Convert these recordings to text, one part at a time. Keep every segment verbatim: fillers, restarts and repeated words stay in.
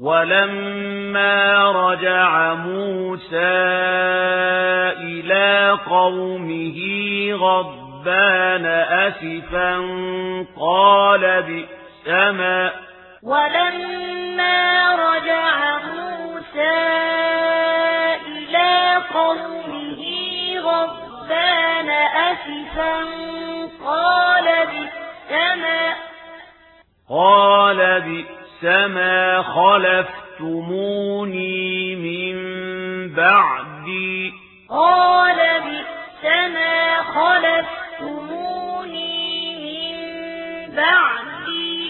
ولما رجع موسى إلى قومه غضبان أسفا قال بئس ما ولما رجع موسى إلى قومه غضبان أسفا قال بئس ما قال بئس ما خلفتموني من بعدي قال بئس ما خلفتموني من بعدي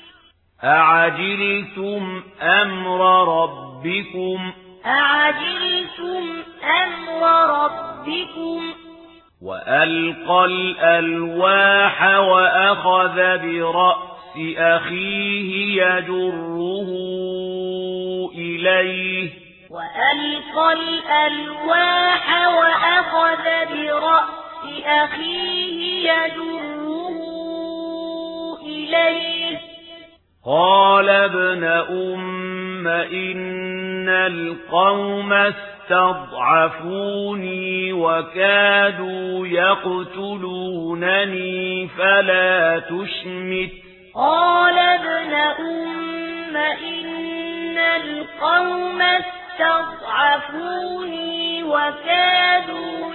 أعجلتم أمر ربكم أعجلتم أمر ربكم وألقى الألواح وأخذ برأس أخيه يجره إليه وألقى الألواح وأخذ برأس أخيه يجره إليه قال ابن أم إن القوم استضعفوني وكادوا يقتلونني فلا تشمت قال ابن أم إن القوم استضعفوني وكادوا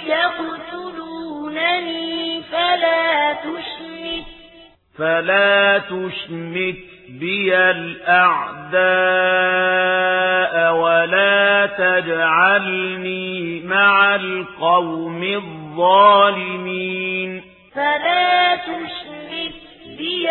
يقتلونني فلا تشمت فلا تشمت بي الأعداء ولا تجعلني مع القوم الظالمين فلا تشمت بي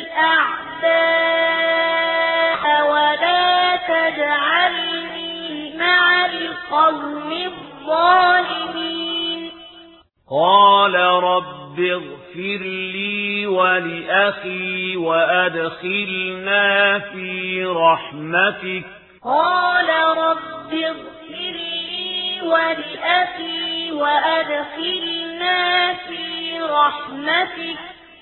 الأعداء ولا تجعلني مع القوم الظالمين قال رب اغفر لي ولأخي وأدخلنا في رحمتك قال رب اغفر لي ولأخي وأدخلنا في رحمتك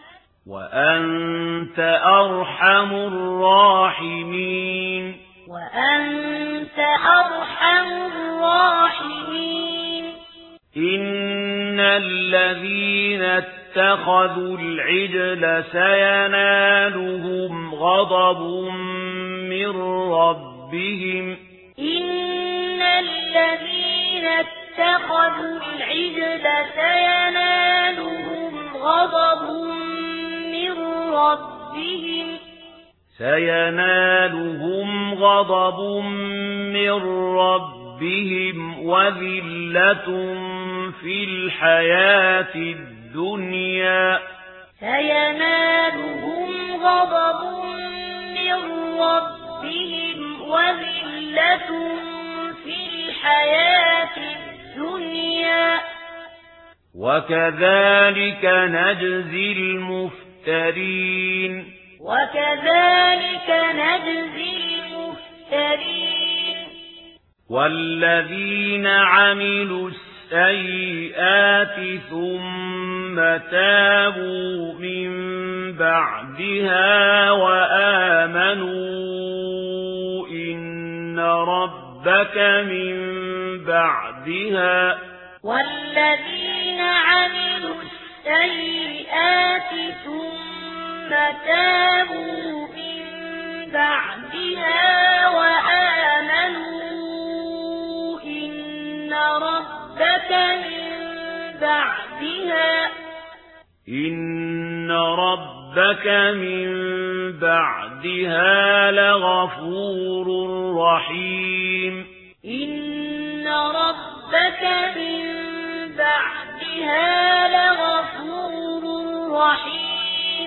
وأنت أرحم الراحمين وأنت أرحم الراحمين إن الذين اتخذوا العجل سينالهم غضب من ربهم إن الذين اتخذوا العجل سينالهم غضب من ربهم سينالهم غضب من ربهم وذلة في الحياة الدنيا سينالهم غضب من ربهم وذلة في الحياة الدنيا وكذلك نجزي المفترين وكذلك نجزي المفترين والذين عملوا السيئات ثم تابوا من بعدها وآمنوا إن ربك من بعدها والذين عملوا السيئات ثم تابوا من بعدها وآمنوا إن ربك من بعدها إن ربك من بعدها لغفور رحيم إن ربك من بعدها لغفور رحيم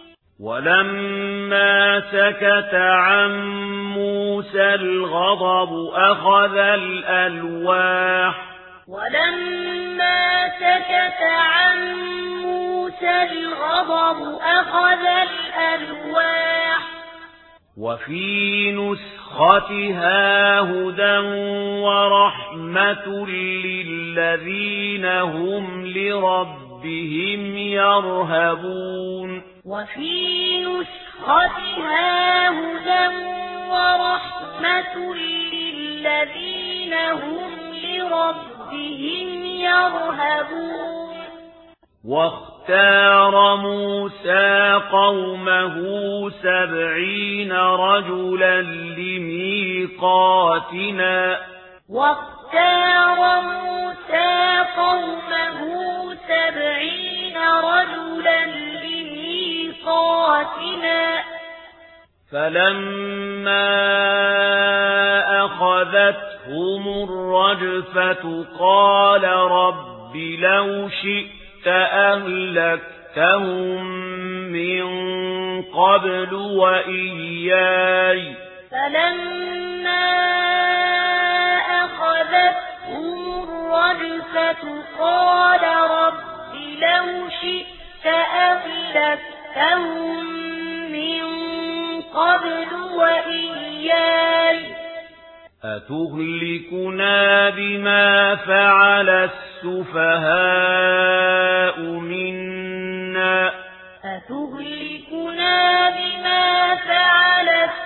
ولما سكت عن موسى الغضب أخذ الألواح ولما سكت عن موسى الغضب أخذ الألواح وفي نسختها هدى ورحمة للذين هم لربهم يرهبون وفي نسختها هدى ورحمة ورحمة للذين هم لربهم يرهبون واختار موسى قومه سبعين رجلا لميقاتنا واختار موسى قومه سبعين رجلا لميقاتنا فلما أخذتهم الرجفة قال رب لو شئت أهلكتهم من قبل وإياي فلما أخذتهم الرجفة قال رب لو شئت أهلكتهم من قبل وإياي أتهلكنا بما فعل السفهاء منا أتهلكنا بما فعل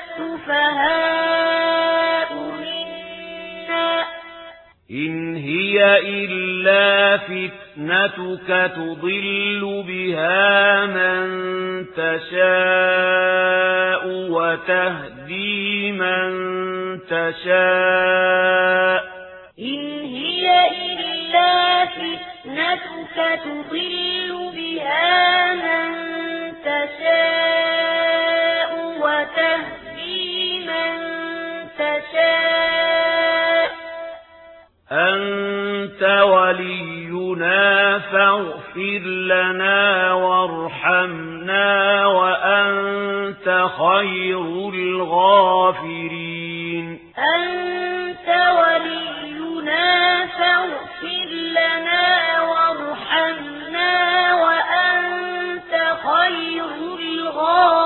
السفهاء منا إن هي إلا فتنتك تضل بها من تشاء وتهدي من تشاء إن هي إلا فتنتك تضل بها من تشاء وتهدي من تشاء أنت ولينا فاغفر لنا وارحمنا وأنت خير الغافرين أنت ولينا فاغفر لنا وارحمنا وأنت خير الغافرين